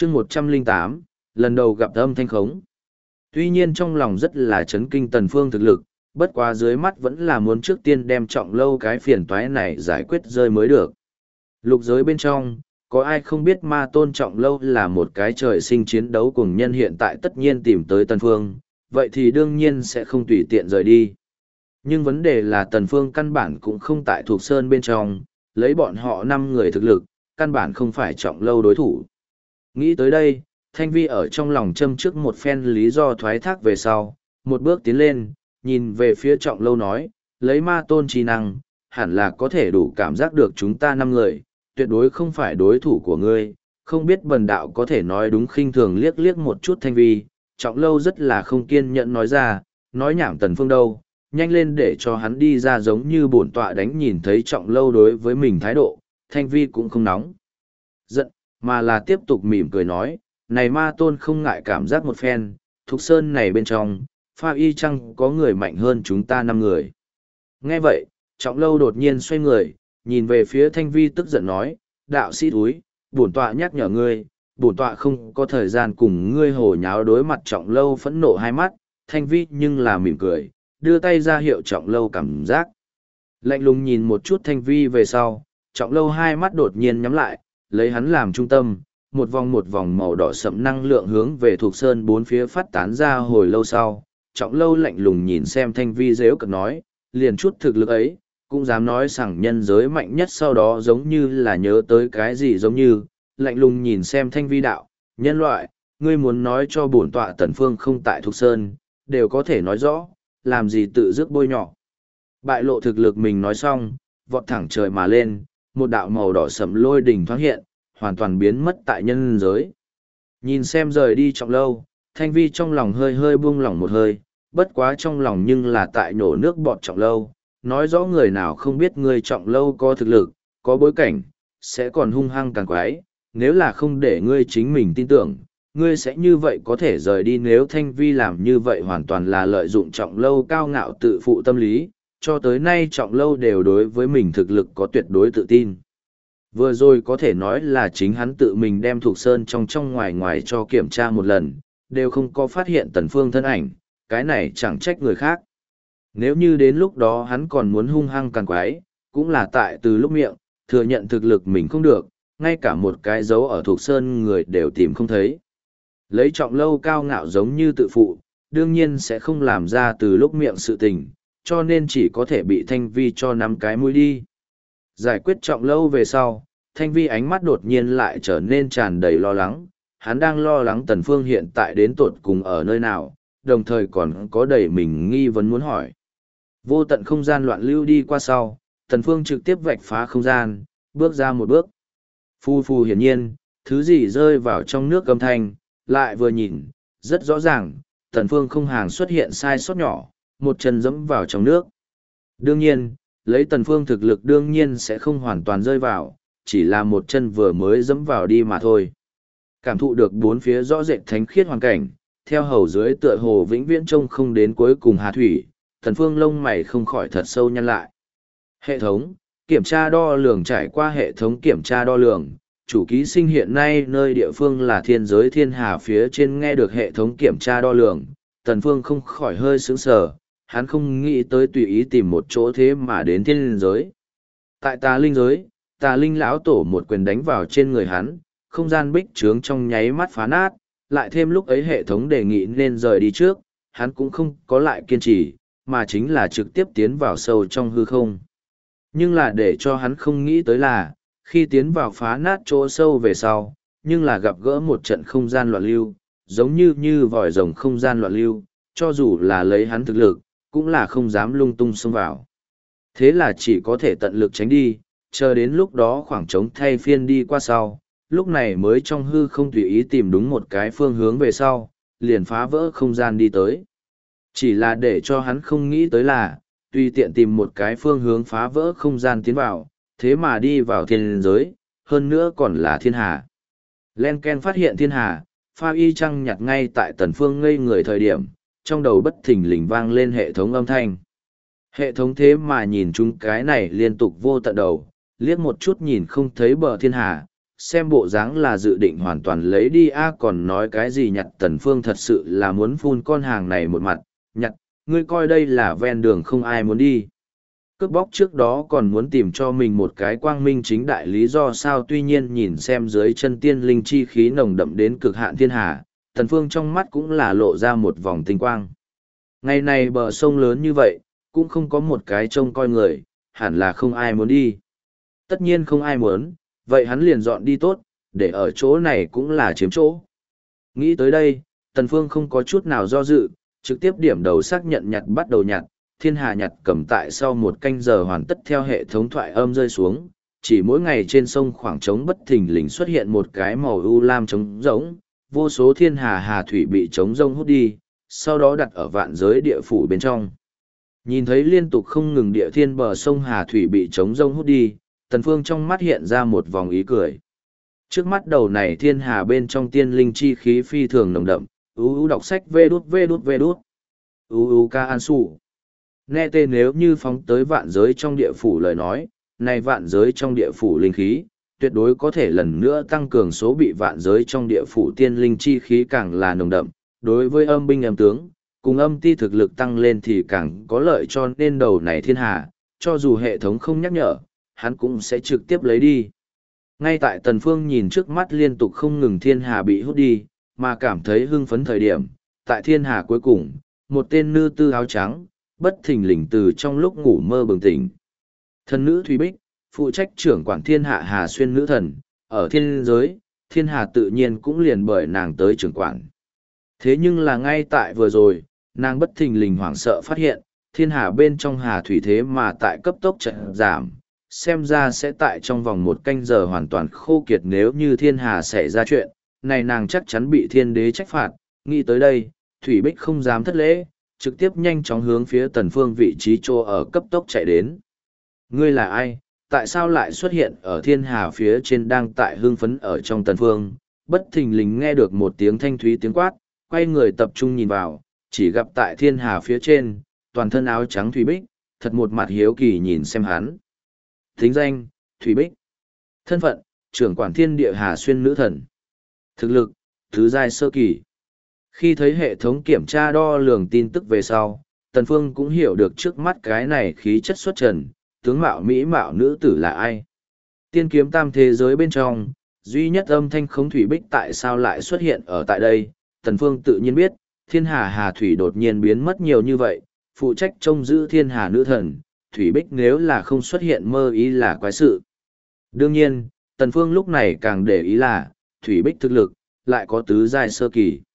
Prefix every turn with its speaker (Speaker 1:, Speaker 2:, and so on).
Speaker 1: chương 108, lần đầu gặp âm thanh khống. Tuy nhiên trong lòng rất là chấn kinh Tần Phương thực lực, bất quá dưới mắt vẫn là muốn trước tiên đem Trọng Lâu cái phiền toái này giải quyết rơi mới được. Lục giới bên trong, có ai không biết ma tôn Trọng Lâu là một cái trời sinh chiến đấu cùng nhân hiện tại tất nhiên tìm tới Tần Phương, vậy thì đương nhiên sẽ không tùy tiện rời đi. Nhưng vấn đề là Tần Phương căn bản cũng không tại thuộc sơn bên trong, lấy bọn họ 5 người thực lực, căn bản không phải Trọng Lâu đối thủ. Nghĩ tới đây, Thanh Vi ở trong lòng châm trước một phen lý do thoái thác về sau, một bước tiến lên, nhìn về phía Trọng Lâu nói, lấy ma tôn trí năng, hẳn là có thể đủ cảm giác được chúng ta 5 người, tuyệt đối không phải đối thủ của ngươi, không biết bần đạo có thể nói đúng khinh thường liếc liếc một chút Thanh Vi, Trọng Lâu rất là không kiên nhẫn nói ra, nói nhảm Tần Phương đâu, nhanh lên để cho hắn đi ra giống như bổn tọa đánh nhìn thấy Trọng Lâu đối với mình thái độ, Thanh Vi cũng không nóng giận, mà là tiếp tục mỉm cười nói, này ma tôn không ngại cảm giác một phen, thục sơn này bên trong, pha y chăng có người mạnh hơn chúng ta 5 người. Nghe vậy, Trọng Lâu đột nhiên xoay người, nhìn về phía Thanh Vi tức giận nói, đạo sĩ thúi, bổn tọa nhắc nhở ngươi, bổn tọa không có thời gian cùng ngươi hồ nháo. Đối mặt Trọng Lâu phẫn nộ hai mắt, Thanh Vi nhưng là mỉm cười, đưa tay ra hiệu Trọng Lâu cảm giác. Lạnh lùng nhìn một chút Thanh Vi về sau, Trọng Lâu hai mắt đột nhiên nhắm lại, lấy hắn làm trung tâm, một vòng màu đỏ sẫm năng lượng hướng về thuộc sơn bốn phía phát tán ra. Hồi lâu sau, Trọng Lâu lạnh lùng nhìn xem Thanh Vi dễu cợt nói, liền chút thực lực ấy, cũng dám nói rằng nhân giới mạnh nhất. Sau đó giống như là nhớ tới cái gì giống như, lạnh lùng nhìn xem Thanh Vi đạo, nhân loại, ngươi muốn nói cho bổn tọa Tần Phương không tại thuộc sơn, đều có thể nói rõ, làm gì tự dứt bôi nhọ. Bại lộ thực lực mình nói xong, vọt thẳng trời mà lên, một đạo màu đỏ sẫm lôi đỉnh thoáng hiện, hoàn toàn biến mất tại nhân giới. Nhìn xem rời đi Trọng Lâu, Thanh Vi trong lòng hơi hơi buông lỏng một hơi, bất quá trong lòng nhưng là tại nổ nước bọt Trọng Lâu, nói rõ người nào không biết người Trọng Lâu có thực lực, có bối cảnh, sẽ còn hung hăng càng quái, nếu là không để ngươi chính mình tin tưởng, ngươi sẽ như vậy có thể rời đi. Nếu Thanh Vi làm như vậy hoàn toàn là lợi dụng Trọng Lâu cao ngạo tự phụ tâm lý, cho tới nay Trọng Lâu đều đối với mình thực lực có tuyệt đối tự tin. Vừa rồi có thể nói là chính hắn tự mình đem Thục Sơn trong ngoài cho kiểm tra một lần, đều không có phát hiện Tần Phương thân ảnh, cái này chẳng trách người khác. Nếu như đến lúc đó hắn còn muốn hung hăng càng quái, cũng là tại từ lúc miệng, thừa nhận thực lực mình không được, ngay cả một cái dấu ở Thục Sơn người đều tìm không thấy. Lấy Trọng Lâu cao ngạo giống như tự phụ, đương nhiên sẽ không làm ra từ lúc miệng sự tình, cho nên chỉ có thể bị Thanh Vi cho nắm cái mũi đi. Giải quyết Trọng Lâu về sau, Thanh Vi ánh mắt đột nhiên lại trở nên tràn đầy lo lắng, hắn đang lo lắng Tần Phương hiện tại đến tột cùng ở nơi nào, đồng thời còn có đầy mình nghi vấn muốn hỏi. Vô tận không gian loạn lưu đi qua sau, Tần Phương trực tiếp vạch phá không gian, bước ra một bước. Phu phu hiển nhiên, thứ gì rơi vào trong nước âm thanh, lại vừa nhìn, rất rõ ràng, Tần Phương không hàng xuất hiện sai sót nhỏ, một chân dẫm vào trong nước. Đương nhiên, lấy Tần Phương thực lực đương nhiên sẽ không hoàn toàn rơi vào, chỉ là một chân vừa mới dẫm vào đi mà thôi. Cảm thụ được bốn phía rõ rệt thánh khiết hoàn cảnh, theo hầu dưới tựa hồ vĩnh viễn trông không đến cuối cùng hà thủy, Tần Phương lông mày không khỏi thật sâu nhăn lại. Hệ thống, kiểm tra đo lường. Trải qua hệ thống kiểm tra đo lường, chủ ký sinh hiện nay nơi địa phương là thiên giới thiên hà phía trên. Nghe được hệ thống kiểm tra đo lường, Tần Phương không khỏi hơi sững sờ, hắn không nghĩ tới tùy ý tìm một chỗ thế mà đến thiên giới. Tại Tà Linh giới, Tà Linh lão tổ một quyền đánh vào trên người hắn, không gian bích trướng trong nháy mắt phá nát, lại thêm lúc ấy hệ thống đề nghị nên rời đi trước, hắn cũng không có lại kiên trì, mà chính là trực tiếp tiến vào sâu trong hư không. Nhưng là để cho hắn không nghĩ tới là, khi tiến vào phá nát chỗ sâu về sau, nhưng là gặp gỡ một trận không gian loạn lưu, giống như vòi rồng không gian loạn lưu, cho dù là lấy hắn thực lực, cũng là không dám lung tung xông vào. Thế là chỉ có thể tận lực tránh đi, chờ đến lúc đó khoảng trống thay phiên đi qua sau, lúc này mới trong hư không tùy ý tìm đúng một cái phương hướng về sau, liền phá vỡ không gian đi tới. Chỉ là để cho hắn không nghĩ tới là, tùy tiện tìm một cái phương hướng phá vỡ không gian tiến vào, thế mà đi vào thiên giới, hơn nữa còn là thiên hà. Len Ken phát hiện thiên hà, pha y trăng nhặt ngay tại Tần Phương ngây người thời điểm, trong đầu bất thình lình vang lên hệ thống âm thanh. Hệ thống thế mà nhìn chúng cái này liên tục vô tận đầu, liếc một chút nhìn không thấy bờ thiên hà, xem bộ dáng là dự định hoàn toàn lấy đi còn nói cái gì nhặt. Tần Phương thật sự là muốn phun con hàng này một mặt, nhặt, ngươi coi đây là ven đường không ai muốn đi. Cướp bóc trước đó còn muốn tìm cho mình một cái quang minh chính đại lý do sao. Tuy nhiên nhìn xem dưới chân tiên linh chi khí nồng đậm đến cực hạn thiên hà, Tần Phương trong mắt cũng là lộ ra một vòng tinh quang. Ngày này bờ sông lớn như vậy, cũng không có một cái trông coi người, hẳn là không ai muốn đi. Tất nhiên không ai muốn, vậy hắn liền dọn đi tốt, để ở chỗ này cũng là chiếm chỗ. Nghĩ tới đây, Tần Phương không có chút nào do dự, trực tiếp điểm đầu xác nhận nhặt bắt đầu nhặt. Thiên hà nhặt cầm tại sau một canh giờ hoàn tất theo hệ thống thoại âm rơi xuống, chỉ mỗi ngày trên sông khoảng trống bất thình lình xuất hiện một cái màu u lam trống rỗng, vô số thiên hà hà thủy bị trống rông hút đi, sau đó đặt ở vạn giới địa phủ bên trong. Nhìn thấy liên tục không ngừng địa thiên bờ sông hà thủy bị trống rông hút đi, Tần Phương trong mắt hiện ra một vòng ý cười. Trước mắt đầu này thiên hà bên trong tiên linh chi khí phi thường nồng đậm, đọc sách vê đút. Ca an sụ. Nghe tên nếu như phóng tới vạn giới trong địa phủ lời nói, này vạn giới trong địa phủ linh khí, tuyệt đối có thể lần nữa tăng cường số bị vạn giới trong địa phủ tiên linh chi khí càng là nồng đậm. Đối với âm binh âm tướng, cùng âm ti thực lực tăng lên thì càng có lợi cho nên đầu này thiên hà, cho dù hệ thống không nhắc nhở, hắn cũng sẽ trực tiếp lấy đi. Ngay tại Tần Phương nhìn trước mắt liên tục không ngừng thiên hà bị hút đi, mà cảm thấy hưng phấn thời điểm, tại thiên hà cuối cùng, một tên nữ tư áo trắng, bất thình lình từ trong lúc ngủ mơ bừng tỉnh. Thần nữ Thúy Bích, phụ trách trưởng quản thiên hạ Hà Xuyên nữ thần, ở thiên giới, thiên hà tự nhiên cũng liền bởi nàng tới trưởng quản. Thế nhưng là ngay tại vừa rồi, nàng bất thình lình hoảng sợ phát hiện, thiên hà bên trong hà thủy thế mà tại cấp tốc chậm giảm, xem ra sẽ tại trong vòng một canh giờ hoàn toàn khô kiệt. Nếu như thiên hà xảy ra chuyện, này nàng chắc chắn bị thiên đế trách phạt. Nghĩ tới đây, Thủy Bích không dám thất lễ, trực tiếp nhanh chóng hướng phía Tần Phương vị trí chỗ ở cấp tốc chạy đến. Ngươi là ai? Tại sao lại xuất hiện ở thiên hà phía trên? Đang tại hưng phấn ở trong Tần Phương, bất thình lình nghe được một tiếng thanh thúy tiếng quát, quay người tập trung nhìn vào, chỉ gặp tại thiên hà phía trên, toàn thân áo trắng Thủy Bích, thật một mặt hiếu kỳ nhìn xem hắn. Thính danh, Thủy Bích. Thân phận, trưởng quản thiên địa Hà Xuyên nữ thần. Thực lực, thứ giai sơ kỳ. Khi thấy hệ thống kiểm tra đo lường tin tức về sau, Tần Phương cũng hiểu được trước mắt cái này khí chất xuất trần, tướng mạo mỹ mạo nữ tử là ai. Tiên kiếm tam thế giới bên trong, duy nhất âm thanh khống Thủy Bích tại sao lại xuất hiện ở tại đây. Tần Phương tự nhiên biết, thiên hà hà thủy đột nhiên biến mất nhiều như vậy, phụ trách trông giữ thiên hà nữ thần, Thủy Bích nếu là không xuất hiện mơ ý là quái sự. Đương nhiên, Tần Phương lúc này càng để ý là, Thủy Bích thực lực, lại có tứ giai sơ kỳ.